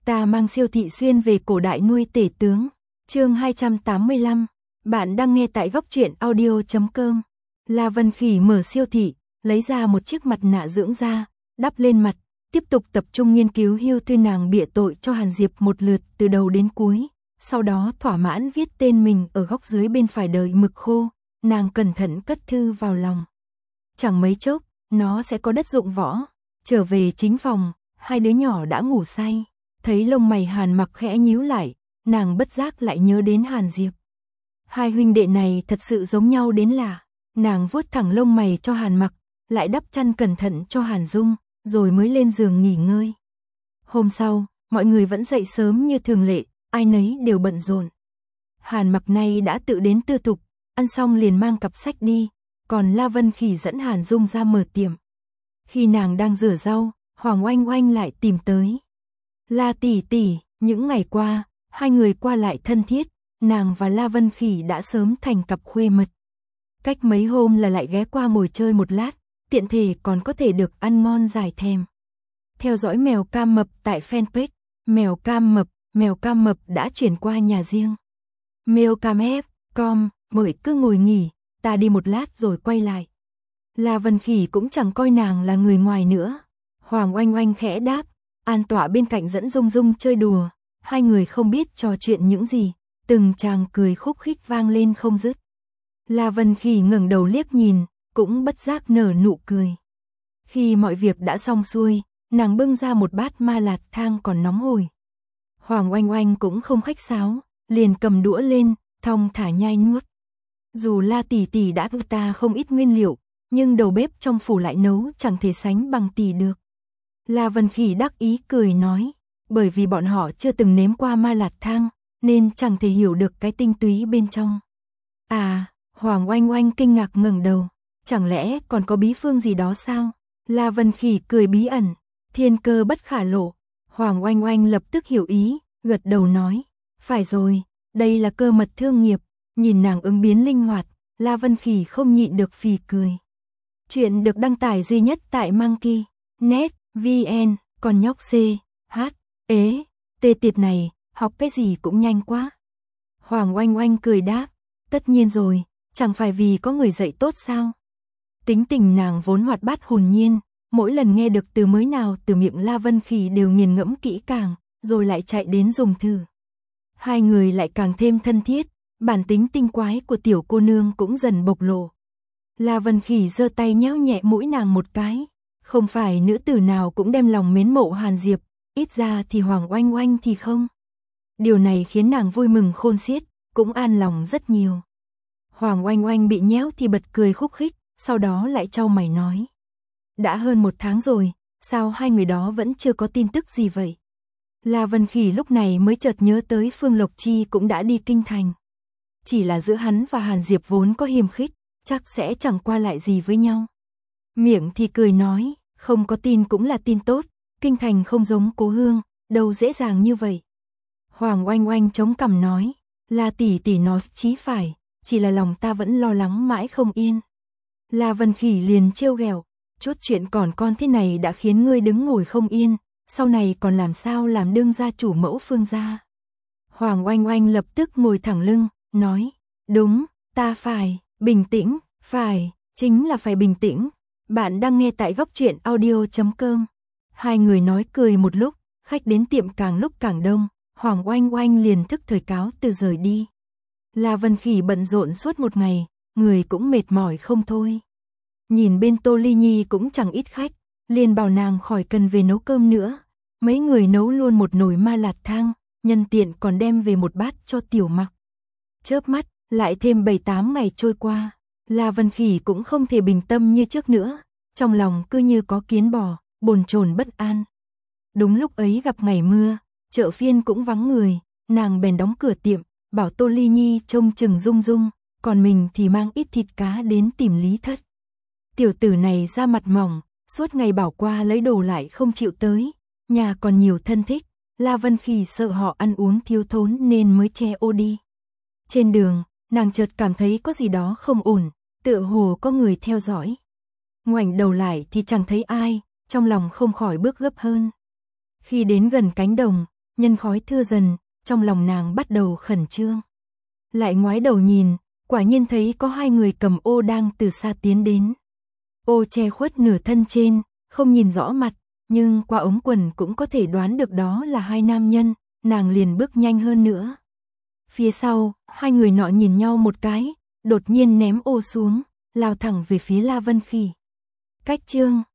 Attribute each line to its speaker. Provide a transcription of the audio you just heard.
Speaker 1: Ta mang siêu thị xuyên về cổ đại nuôi tể tướng. Chương 285. Bạn đang nghe tại góc truyện audio.com. La Vân Khỉ mở siêu thị, lấy ra một chiếc mặt nạ dưỡng da, đắp lên mặt, tiếp tục tập trung nghiên cứu hưu thư nàng bịa tội cho Hàn Diệp một lượt từ đầu đến cuối. Sau đó thỏa mãn viết tên mình ở góc dưới bên phải đời mực khô, nàng cẩn thận cất thư vào lòng. Chẳng mấy chốc, nó sẽ có đất dụng võ. Trở về chính phòng, hai đứa nhỏ đã ngủ say. Thấy lông mày Hàn Mặc khẽ nhíu lại, nàng bất giác lại nhớ đến Hàn Diệp. Hai huynh đệ này thật sự giống nhau đến lạ. Nàng vuốt thẳng lông mày cho Hàn Mặc, lại đắp chăn cẩn thận cho Hàn Dung, rồi mới lên giường nghỉ ngơi. Hôm sau, mọi người vẫn dậy sớm như thường lệ, ai nấy đều bận rộn. Hàn Mặc nay đã tự đến Tư Thục, ăn xong liền mang cặp sách đi, còn La Vân Khỉ dẫn Hàn Dung ra mở tiệm. Khi nàng đang rửa rau, Hoàng Oanh Oanh lại tìm tới. La tỷ tỷ, những ngày qua, hai người qua lại thân thiết, nàng và La Vân Khỉ đã sớm thành cặp khuê mật. Cách mấy hôm là lại ghé qua ngồi chơi một lát, tiện thể còn có thể được ăn ngon giải thèm. Theo dõi mèo cam mập tại fanpage, mèo cam mập đã chuyển qua nhà riêng. Meowcamf.com, mời cứ ngồi nghỉ, ta đi một lát rồi quay lại. La Vân Khỉ cũng chẳng coi nàng là người ngoài nữa. Hoàng Oanh Oanh khẽ đáp, an tọa bên cạnh dẫn Dung Dung chơi đùa. Hai người không biết trò chuyện những gì, từng tràng cười khúc khích vang lên không dứt. La Vân Khỉ ngẩng đầu liếc nhìn, cũng bất giác nở nụ cười. Khi mọi việc đã xong xuôi, nàng bưng ra một bát ma lạt thang còn nóng hổi. Hoàng Oanh Oanh cũng không khách sáo, liền cầm đũa lên, thong thả nhai nuốt. Dù La tỷ tỷ đã giúp ta không ít nguyên liệu, nhưng đầu bếp trong phủ lại nấu chẳng thể sánh bằng tỷ được. La Vân Khỉ đắc ý cười nói, bởi vì bọn họ chưa từng nếm qua ma lạt thang, nên chẳng thể hiểu được cái tinh túy bên trong. À, Hoàng Oanh Oanh kinh ngạc ngẩng đầu, chẳng lẽ còn có bí phương gì đó sao? La Vân Khỉ cười bí ẩn, thiên cơ bất khả lộ. Hoàng Oanh Oanh lập tức hiểu ý, gật đầu nói, phải rồi, đây là cơ mật thương nghiệp. Nhìn nàng ứng biến linh hoạt, La Vân Khỉ không nhịn được phì cười. Chuyện được đăng tải duy nhất tại Monkey.net VN, còn nhóc C, H, tê tiệt này, học cái gì cũng nhanh quá. Hoàng Oanh Oanh cười đáp, tất nhiên rồi, chẳng phải vì có người dạy tốt sao. Tính tình nàng vốn hoạt bát hồn nhiên, mỗi lần nghe được từ mới nào từ miệng La Vân Khỉ đều nghiền ngẫm kỹ càng, rồi lại chạy đến dùng thử. Hai người lại càng thêm thân thiết, bản tính tinh quái của tiểu cô nương cũng dần bộc lộ. La Vân Khỉ giơ tay nhéo nhẹ mũi nàng một cái. Không phải nữ tử nào cũng đem lòng mến mộ Hàn Diệp, ít ra thì Hoàng Oanh Oanh thì không. Điều này khiến nàng vui mừng khôn xiết, cũng an lòng rất nhiều. Hoàng Oanh Oanh bị nhéo thì bật cười khúc khích, sau đó lại chau mày nói. Đã hơn 1 tháng rồi, sao hai người đó vẫn chưa có tin tức gì vậy? La Vân Khỉ lúc này mới chợt nhớ tới Phương Lộc Chi cũng đã đi kinh thành. Chỉ là giữa hắn và Hàn Diệp vốn có hiềm khích, chắc sẽ chẳng qua lại gì với nhau. Miệng thì cười nói, không có tin cũng là tin tốt, kinh thành không giống cố hương, đâu dễ dàng như vậy. Hoàng Oanh Oanh chống cằm nói, La tỷ tỷ nói chí phải, chỉ là lòng ta vẫn lo lắng mãi không yên. La Vân Khỉ liền trêu ghẹo, chút chuyện còn con thế này đã khiến ngươi đứng ngồi không yên, sau này còn làm sao làm đương gia chủ mẫu Phương gia. Hoàng Oanh Oanh lập tức ngồi thẳng lưng, nói, đúng, ta phải, bình tĩnh, phải, chính là phải bình tĩnh. Bạn đang nghe tại góc truyện audio.com. Hai người nói cười một lúc, khách đến tiệm càng lúc càng đông, Hoàng Oanh Oanh liền thức thời cáo từ rời đi. La Vân Khỉ bận rộn suốt một ngày, người cũng mệt mỏi không thôi. Nhìn bên Tô Ly Nhi cũng chẳng ít khách, liền bảo nàng khỏi cần về nấu cơm nữa. Mấy người nấu luôn một nồi ma lạt thang, nhân tiện còn đem về một bát cho Tiểu Mặc. Chớp mắt, lại thêm 7-8 ngày trôi qua. La Vân Khỉ cũng không thể bình tâm như trước nữa, trong lòng cứ như có kiến bò, bồn chồn bất an. Đúng lúc ấy gặp ngày mưa, chợ phiên cũng vắng người, nàng bèn đóng cửa tiệm, bảo Tô Ly Nhi trông chừng Dung Dung, còn mình thì mang ít thịt cá đến tìm Lý Thất. Tiểu tử này da mặt mỏng, suốt ngày bảo qua lấy đồ lại không chịu tới, nhà còn nhiều thân thích, La Vân Khỉ sợ họ ăn uống thiếu thốn nên mới che ô đi. Trên đường, nàng chợt cảm thấy có gì đó không ổn, tựa hồ có người theo dõi. Ngoảnh đầu lại thì chẳng thấy ai, trong lòng không khỏi bước gấp hơn. Khi đến gần cánh đồng, nhân khói thưa dần, trong lòng nàng bắt đầu khẩn trương. Lại ngoái đầu nhìn, quả nhiên thấy có hai người cầm ô đang từ xa tiến đến. Ô che khuất nửa thân trên, không nhìn rõ mặt, nhưng qua ống quần cũng có thể đoán được đó là hai nam nhân, nàng liền bước nhanh hơn nữa. Phía sau, hai người nọ nhìn nhau một cái, đột nhiên ném ô xuống, lao thẳng về phía La Vân Khỉ. Cách chương